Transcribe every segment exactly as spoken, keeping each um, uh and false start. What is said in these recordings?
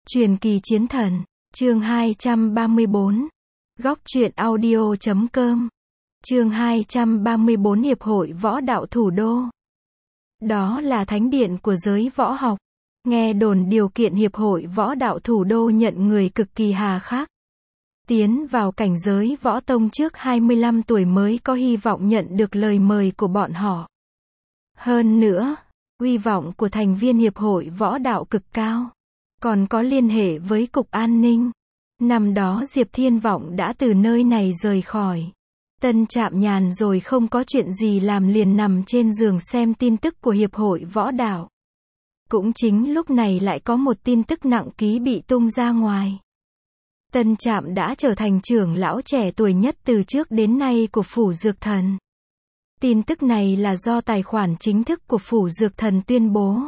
Truyền kỳ chiến thần, chương hai trăm ba mươi bốn. Góc truyện audio chấm com. Chương hai trăm ba mươi bốn Hiệp hội Võ đạo Thủ đô. Đó là thánh điện của giới võ học. Nghe đồn điều kiện Hiệp hội Võ đạo Thủ đô nhận người cực kỳ hà khắc. Tiến vào cảnh giới võ tông trước hai mươi lăm tuổi mới có hy vọng nhận được lời mời của bọn họ. Hơn nữa, uy vọng của thành viên Hiệp hội Võ đạo cực cao. Còn có liên hệ với Cục An ninh. Năm đó Diệp Thiên Vọng đã từ nơi này rời khỏi Tân Trạm nhàn rồi không có chuyện gì làm liền nằm trên giường xem tin tức của Hiệp hội Võ đạo. Cũng chính lúc này lại có một tin tức nặng ký bị tung ra ngoài. Tân Trạm đã trở thành trưởng lão trẻ tuổi nhất từ trước đến nay của Phủ Dược Thần. Tin tức này là do tài khoản chính thức của Phủ Dược Thần tuyên bố.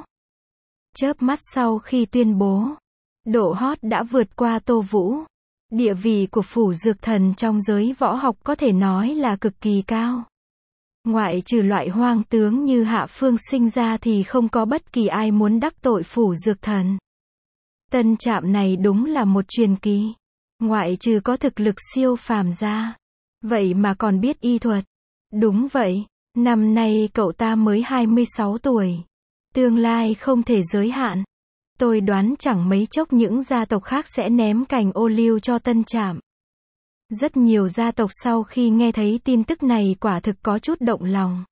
Chớp mắt sau khi tuyên bố, độ hot đã vượt qua Tô Vũ. Địa vị của Phủ Dược Thần trong giới võ học có thể nói là cực kỳ cao. Ngoại trừ loại hoang tướng như Hạ Phương Sinh ra thì không có bất kỳ ai muốn đắc tội Phủ Dược Thần. Tân Trạm này đúng là một truyền kỳ. Ngoại trừ có thực lực siêu phàm ra, vậy mà còn biết y thuật. Đúng vậy, năm nay cậu ta mới hai mươi sáu tuổi. Tương lai không thể giới hạn. Tôi đoán chẳng mấy chốc những gia tộc khác sẽ ném cành ô liu cho Tân Trạm. Rất nhiều gia tộc sau khi nghe thấy tin tức này quả thực có chút động lòng.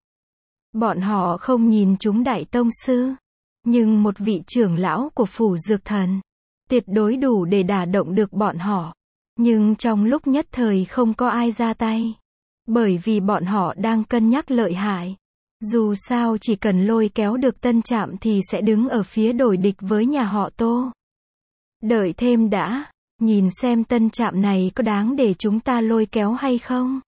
Bọn họ không nhìn chúng đại tông sư, nhưng một vị trưởng lão của Phủ Dược Thần tuyệt đối đủ để đả động được bọn họ. Nhưng trong lúc nhất thời không có ai ra tay, bởi vì bọn họ đang cân nhắc lợi hại. Dù sao chỉ cần lôi kéo được Tân Trạm thì sẽ đứng ở phía đối địch với nhà họ Tô. Đợi thêm đã, nhìn xem Tân Trạm này có đáng để chúng ta lôi kéo hay không.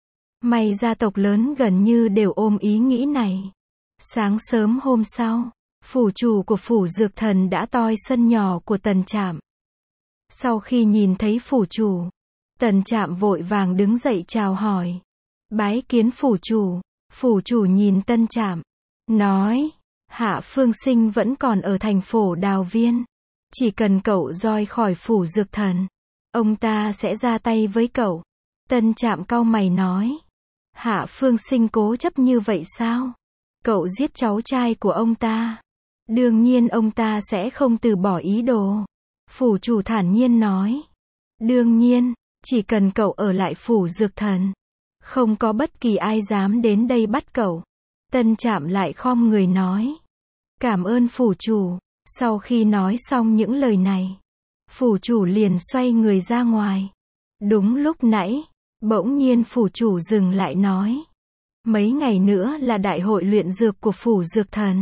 May gia tộc lớn gần như đều ôm ý nghĩ này. Sáng sớm hôm sau, phủ chủ của Phủ Dược Thần đã toi sân nhỏ của Tân Trạm. Sau khi nhìn thấy phủ chủ, Tân Trạm vội vàng đứng dậy chào hỏi. Bái kiến phủ chủ. Phủ chủ nhìn Tân Trạm, nói, Hạ Phương Sinh vẫn còn ở thành phố Đào Viên. Chỉ cần cậu roi khỏi Phủ Dược Thần, ông ta sẽ ra tay với cậu. Tân Trạm cau mày nói, Hạ Phương Sinh cố chấp như vậy sao? Cậu giết cháu trai của ông ta. Đương nhiên ông ta sẽ không từ bỏ ý đồ. Phủ chủ thản nhiên nói, đương nhiên, chỉ cần cậu ở lại Phủ Dược Thần, không có bất kỳ ai dám đến đây bắt cậu. Tân Trạm lại khom người nói, cảm ơn phủ chủ. Sau khi nói xong những lời này, phủ chủ liền xoay người ra ngoài. Đúng lúc nãy, bỗng nhiên phủ chủ dừng lại nói, mấy ngày nữa là đại hội luyện dược của Phủ Dược Thần.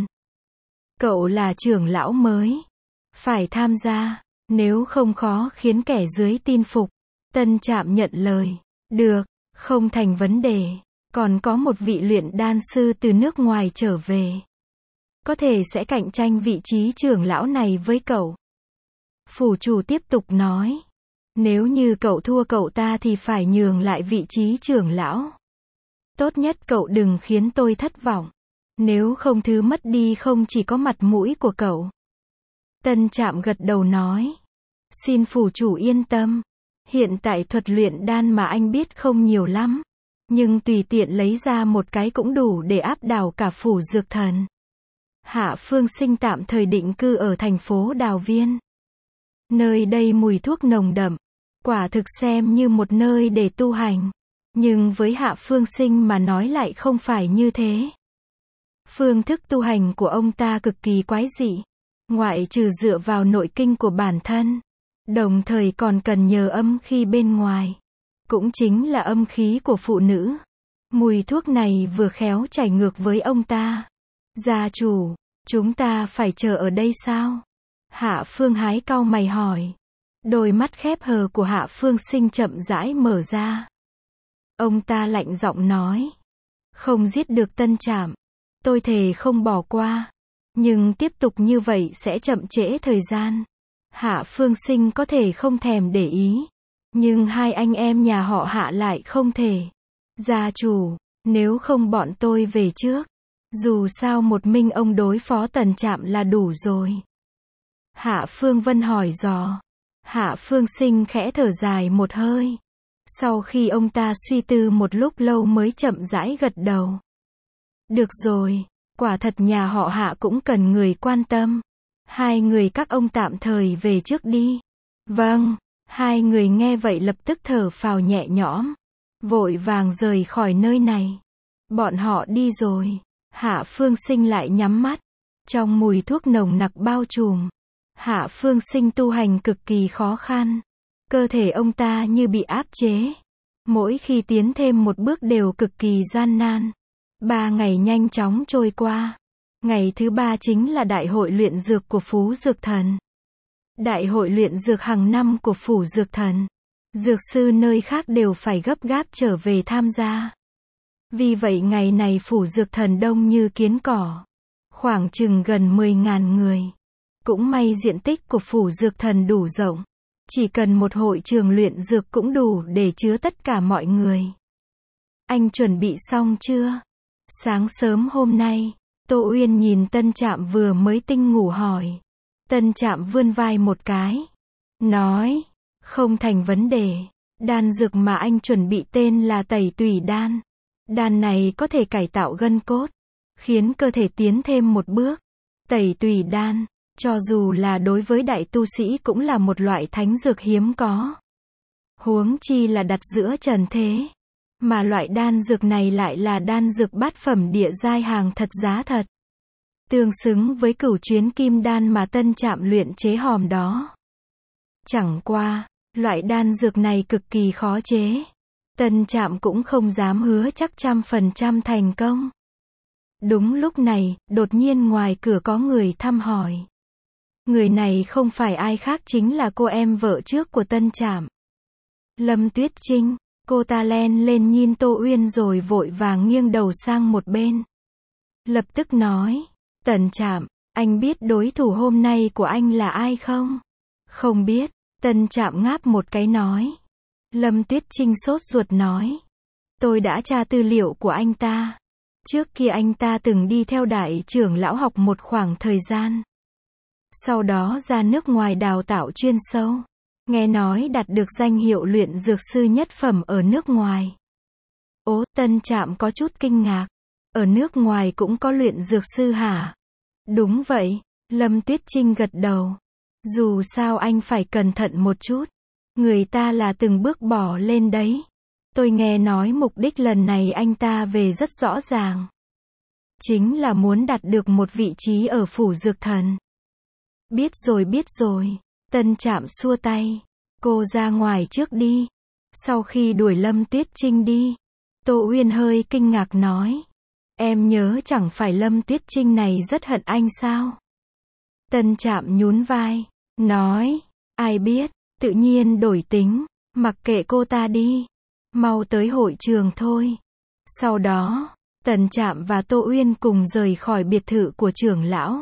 Cậu là trưởng lão mới, phải tham gia, nếu không khó khiến kẻ dưới tin phục. Tân Trạm nhận lời, được. Không thành vấn đề, còn có một vị luyện đan sư từ nước ngoài trở về. Có thể sẽ cạnh tranh vị trí trưởng lão này với cậu. Phủ chủ tiếp tục nói, nếu như cậu thua cậu ta thì phải nhường lại vị trí trưởng lão. Tốt nhất cậu đừng khiến tôi thất vọng. Nếu không thứ mất đi không chỉ có mặt mũi của cậu. Tân Trạm gật đầu nói, xin phủ chủ yên tâm. Hiện tại thuật luyện đan mà anh biết không nhiều lắm, nhưng tùy tiện lấy ra một cái cũng đủ để áp đảo cả Phủ Dược Thần. Hạ Phương Sinh tạm thời định cư ở thành phố Đào Viên. Nơi đây mùi thuốc nồng đậm, quả thực xem như một nơi để tu hành. Nhưng với Hạ Phương Sinh mà nói lại không phải như thế. Phương thức tu hành của ông ta cực kỳ quái dị, ngoại trừ dựa vào nội kinh của bản thân, đồng thời còn cần nhờ âm khí bên ngoài, cũng chính là âm khí của phụ nữ. Mùi thuốc này vừa khéo chảy ngược với ông ta. Gia chủ, chúng ta phải chờ ở đây sao? Hạ Phương Hái cau mày hỏi. Đôi mắt khép hờ của Hạ Phương Sinh chậm rãi mở ra. Ông ta lạnh giọng nói, không giết được Tân Trạm, tôi thề không bỏ qua. Nhưng tiếp tục như vậy sẽ chậm trễ thời gian. Hạ Phương Sinh có thể không thèm để ý, nhưng hai anh em nhà họ Hạ lại không thể. Gia chủ, nếu không bọn tôi về trước. Dù sao một mình ông đối phó Tân Trạm là đủ rồi. Hạ Phương Vân hỏi dò. Hạ Phương Sinh khẽ thở dài một hơi. Sau khi ông ta suy tư một lúc lâu mới chậm rãi gật đầu. Được rồi, quả thật nhà họ Hạ cũng cần người quan tâm. Hai người các ông tạm thời về trước đi. Vâng, hai người nghe vậy lập tức thở phào nhẹ nhõm. Vội vàng rời khỏi nơi này. Bọn họ đi rồi. Hạ Phương Sinh lại nhắm mắt. Trong mùi thuốc nồng nặc bao trùm. Hạ Phương Sinh tu hành cực kỳ khó khăn. Cơ thể ông ta như bị áp chế. Mỗi khi tiến thêm một bước đều cực kỳ gian nan. Ba ngày nhanh chóng trôi qua. Ngày thứ ba chính là đại hội luyện dược của Phú Dược Thần. Đại hội luyện dược hàng năm của Phủ Dược Thần. Dược sư nơi khác đều phải gấp gáp trở về tham gia. Vì vậy ngày này Phủ Dược Thần đông như kiến cỏ. Khoảng chừng gần mười nghìn người. Cũng may diện tích của Phủ Dược Thần đủ rộng. Chỉ cần một hội trường luyện dược cũng đủ để chứa tất cả mọi người. Anh chuẩn bị xong chưa? Sáng sớm hôm nay, Tô Uyên nhìn Tân Trạm vừa mới tinh ngủ hỏi. Tân Trạm vươn vai một cái. Nói, không thành vấn đề. Đan dược mà anh chuẩn bị tên là Tẩy Tủy Đan. Đan này có thể cải tạo gân cốt, khiến cơ thể tiến thêm một bước. Tẩy Tủy Đan, cho dù là đối với đại tu sĩ cũng là một loại thánh dược hiếm có. Huống chi là đặt giữa trần thế. Mà loại đan dược này lại là đan dược bát phẩm địa giai hàng thật giá thật. Tương xứng với cửu chuyến kim đan mà Tân Trạm luyện chế hòm đó. Chẳng qua, loại đan dược này cực kỳ khó chế. Tân Trạm cũng không dám hứa chắc trăm phần trăm thành công. Đúng lúc này, đột nhiên ngoài cửa có người thăm hỏi. Người này không phải ai khác chính là cô em vợ trước của Tân Trạm. Lâm Tuyết Trinh. Cô ta len lên nhìn Tô Uyên rồi vội vàng nghiêng đầu sang một bên. Lập tức nói, Tân Trạm, anh biết đối thủ hôm nay của anh là ai không? Không biết, Tân Trạm ngáp một cái nói. Lâm Tuyết Trinh sốt ruột nói, tôi đã tra tư liệu của anh ta. Trước kia anh ta từng đi theo đại trưởng lão học một khoảng thời gian. Sau đó ra nước ngoài đào tạo chuyên sâu. Nghe nói đạt được danh hiệu luyện dược sư nhất phẩm ở nước ngoài. Ố, Tân Trạm có chút kinh ngạc. Ở nước ngoài cũng có luyện dược sư hả? Đúng vậy, Lâm Tuyết Trinh gật đầu. Dù sao anh phải cẩn thận một chút. Người ta là từng bước bỏ lên đấy. Tôi nghe nói mục đích lần này anh ta về rất rõ ràng. Chính là muốn đạt được một vị trí ở Phủ Dược Thần. Biết rồi biết rồi. Tân Trạm xua tay. Cô ra ngoài trước đi. Sau khi đuổi Lâm Tuyết Trinh đi, Tô Uyên hơi kinh ngạc nói. Em nhớ chẳng phải Lâm Tuyết Trinh này rất hận anh sao? Tân Trạm nhún vai. Nói. Ai biết, tự nhiên đổi tính. Mặc kệ cô ta đi. Mau tới hội trường thôi. Sau đó, Tân Trạm và Tô Uyên cùng rời khỏi biệt thự của trưởng lão.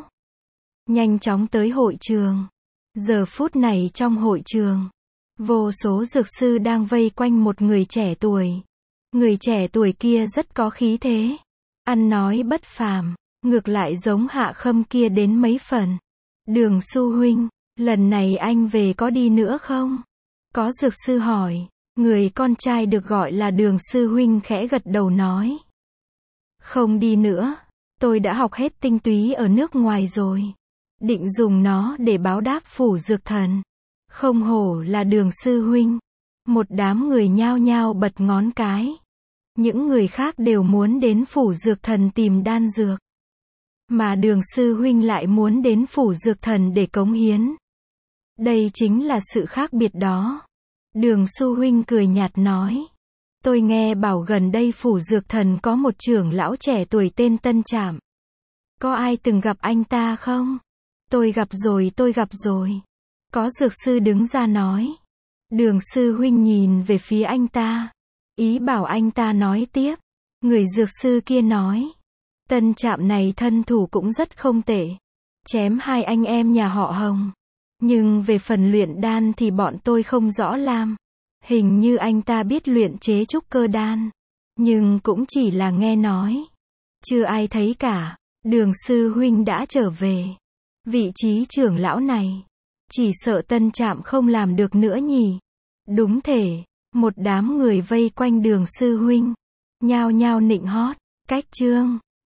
Nhanh chóng tới hội trường. Giờ phút này trong hội trường, vô số dược sư đang vây quanh một người trẻ tuổi. Người trẻ tuổi kia rất có khí thế. Ăn nói bất phàm, ngược lại giống Hạ Khâm kia đến mấy phần. Đường Su huynh, lần này anh về có đi nữa không? Có dược sư hỏi. Người con trai được gọi là Đường Sư huynh khẽ gật đầu nói. Không đi nữa. Tôi đã học hết tinh túy ở nước ngoài rồi. Định dùng nó để báo đáp Phủ Dược Thần. Không hổ là Đường Sư huynh. Một đám người nhao nhao bật ngón cái. Những người khác đều muốn đến Phủ Dược Thần tìm đan dược. Mà Đường Sư huynh lại muốn đến Phủ Dược Thần để cống hiến. Đây chính là sự khác biệt đó. Đường Su huynh cười nhạt nói. Tôi nghe bảo gần đây Phủ Dược Thần có một trưởng lão trẻ tuổi tên Tân Trạm. Có ai từng gặp anh ta không? Tôi gặp rồi tôi gặp rồi. Có dược sư đứng ra nói. Đường Sư huynh nhìn về phía anh ta. Ý bảo anh ta nói tiếp. Người dược sư kia nói. Tân Trạm này thân thủ cũng rất không tệ. Chém hai anh em nhà họ Hồng. Nhưng về phần luyện đan thì bọn tôi không rõ làm. Hình như anh ta biết luyện chế trúc cơ đan. Nhưng cũng chỉ là nghe nói. Chưa ai thấy cả. Đường Sư huynh đã trở về. Vị trí trưởng lão này, chỉ sợ Tân Trạm không làm được nữa nhỉ. Đúng thể, một đám người vây quanh Đường sư huynh, nhao nhao nịnh hót, cách chương